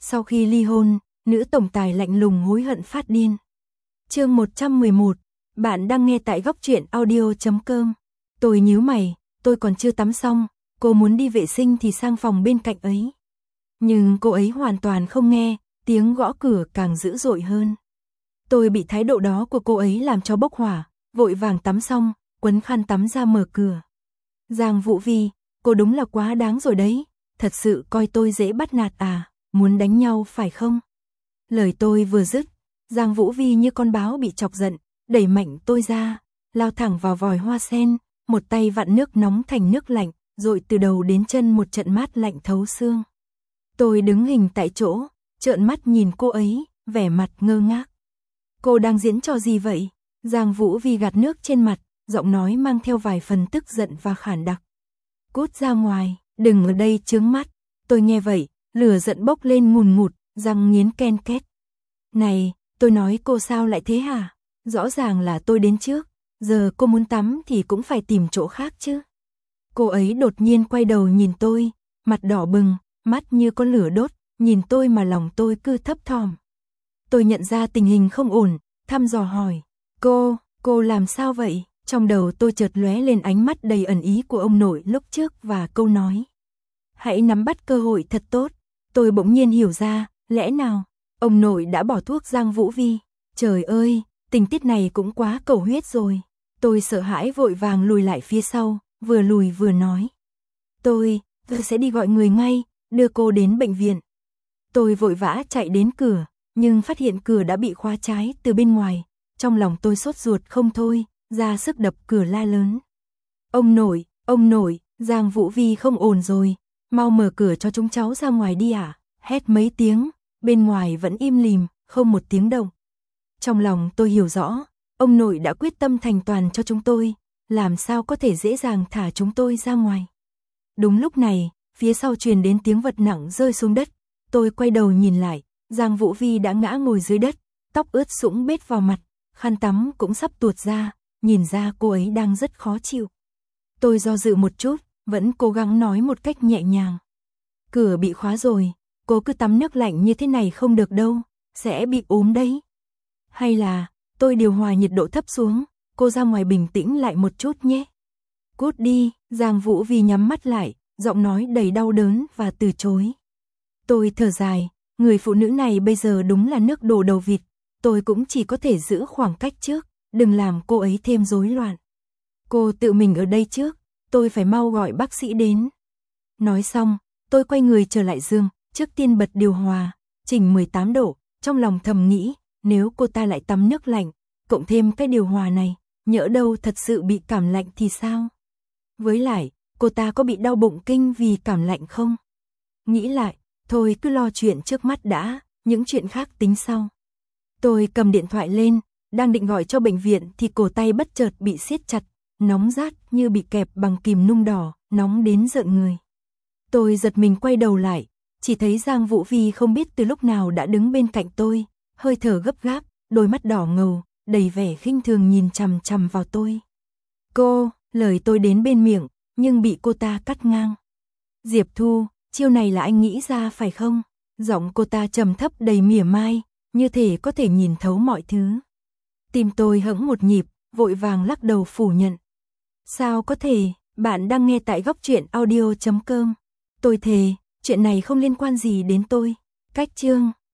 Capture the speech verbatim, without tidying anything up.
Sau khi ly hôn, nữ tổng tài lạnh lùng hối hận phát điên. Chương một trăm mười một, bạn đang nghe tại góc truyện audio chấm com. Tôi nhíu mày, tôi còn chưa tắm xong, cô muốn đi vệ sinh thì sang phòng bên cạnh ấy. Nhưng cô ấy hoàn toàn không nghe, tiếng gõ cửa càng dữ dội hơn. Tôi bị thái độ đó của cô ấy làm cho bốc hỏa, vội vàng tắm xong, quấn khăn tắm ra mở cửa. Giang Vũ Vi, cô đúng là quá đáng rồi đấy, thật sự coi tôi dễ bắt nạt à, muốn đánh nhau phải không? Lời tôi vừa dứt, Giang Vũ Vi như con báo bị chọc giận, đẩy mạnh tôi ra, lao thẳng vào vòi hoa sen, một tay vặn nước nóng thành nước lạnh, rồi từ đầu đến chân một trận mát lạnh thấu xương. Tôi đứng hình tại chỗ, trợn mắt nhìn cô ấy, vẻ mặt ngơ ngác. Cô đang diễn trò gì vậy? Giang Vũ Vi gạt nước trên mặt, giọng nói mang theo vài phần tức giận và khản đặc. Cút ra ngoài, đừng ở đây chướng mắt. Tôi nghe vậy, lửa giận bốc lên ngùn ngụt, răng nghiến ken két. Này, tôi nói cô sao lại thế hả? Rõ ràng là tôi đến trước, giờ cô muốn tắm thì cũng phải tìm chỗ khác chứ. Cô ấy đột nhiên quay đầu nhìn tôi, mặt đỏ bừng, mắt như có lửa đốt, nhìn tôi mà lòng tôi cứ thấp thỏm. Tôi nhận ra tình hình không ổn, thăm dò hỏi, cô, cô làm sao vậy? Trong đầu tôi chợt lóe lên ánh mắt đầy ẩn ý của ông nội lúc trước và câu nói. Hãy nắm bắt cơ hội thật tốt. Tôi bỗng nhiên hiểu ra, lẽ nào, ông nội đã bỏ thuốc Giang Vũ Vi. Trời ơi, tình tiết này cũng quá cầu huyết rồi. Tôi sợ hãi vội vàng lùi lại phía sau, vừa lùi vừa nói. Tôi, tôi sẽ đi gọi người ngay, đưa cô đến bệnh viện. Tôi vội vã chạy đến cửa, nhưng phát hiện cửa đã bị khóa trái từ bên ngoài. Trong lòng tôi sốt ruột không thôi, ra sức đập cửa la lớn. Ông nội, ông nội, Giang Vũ Vi không ổn rồi, mau mở cửa cho chúng cháu ra ngoài đi ạ. À? Hét mấy tiếng, bên ngoài vẫn im lìm, không một tiếng động. Trong lòng tôi hiểu rõ, ông nội đã quyết tâm thành toàn cho chúng tôi, làm sao có thể dễ dàng thả chúng tôi ra ngoài. Đúng lúc này, phía sau truyền đến tiếng vật nặng rơi xuống đất, tôi quay đầu nhìn lại, Giang Vũ Vi đã ngã ngồi dưới đất, tóc ướt sũng bết vào mặt, khăn tắm cũng sắp tuột ra, nhìn ra cô ấy đang rất khó chịu. Tôi do dự một chút, vẫn cố gắng nói một cách nhẹ nhàng. Cửa bị khóa rồi, cô cứ tắm nước lạnh như thế này không được đâu, sẽ bị ốm đấy. Hay là, tôi điều hòa nhiệt độ thấp xuống, cô ra ngoài bình tĩnh lại một chút nhé. Cút đi, Giang Vũ Vi nhắm mắt lại, giọng nói đầy đau đớn và từ chối. Tôi thở dài, người phụ nữ này bây giờ đúng là nước đổ đầu vịt, tôi cũng chỉ có thể giữ khoảng cách trước, đừng làm cô ấy thêm rối loạn. Cô tự mình ở đây trước, tôi phải mau gọi bác sĩ đến. Nói xong, tôi quay người trở lại giường, trước tiên bật điều hòa, chỉnh mười tám độ, trong lòng thầm nghĩ, nếu cô ta lại tắm nước lạnh, cộng thêm cái điều hòa này, nhỡ đâu thật sự bị cảm lạnh thì sao? Với lại, cô ta có bị đau bụng kinh vì cảm lạnh không? Nghĩ lại, thôi cứ lo chuyện trước mắt đã, những chuyện khác tính sau. Tôi cầm điện thoại lên, đang định gọi cho bệnh viện thì cổ tay bất chợt bị siết chặt, nóng rát như bị kẹp bằng kìm nung đỏ, nóng đến rợn người. Tôi giật mình quay đầu lại, chỉ thấy Giang Vũ Vi không biết từ lúc nào đã đứng bên cạnh tôi, hơi thở gấp gáp, đôi mắt đỏ ngầu, đầy vẻ khinh thường nhìn chằm chằm vào tôi. Cô, lời tôi đến bên miệng, nhưng bị cô ta cắt ngang. Diệp Thu, chiêu này là anh nghĩ ra phải không? Giọng cô ta trầm thấp đầy mỉa mai, như thể có thể nhìn thấu mọi thứ. Tim tôi hững một nhịp, vội vàng lắc đầu phủ nhận. Sao có thể, bạn đang nghe tại góc truyện audio chấm com. Tôi thề, chuyện này không liên quan gì đến tôi. Cách chương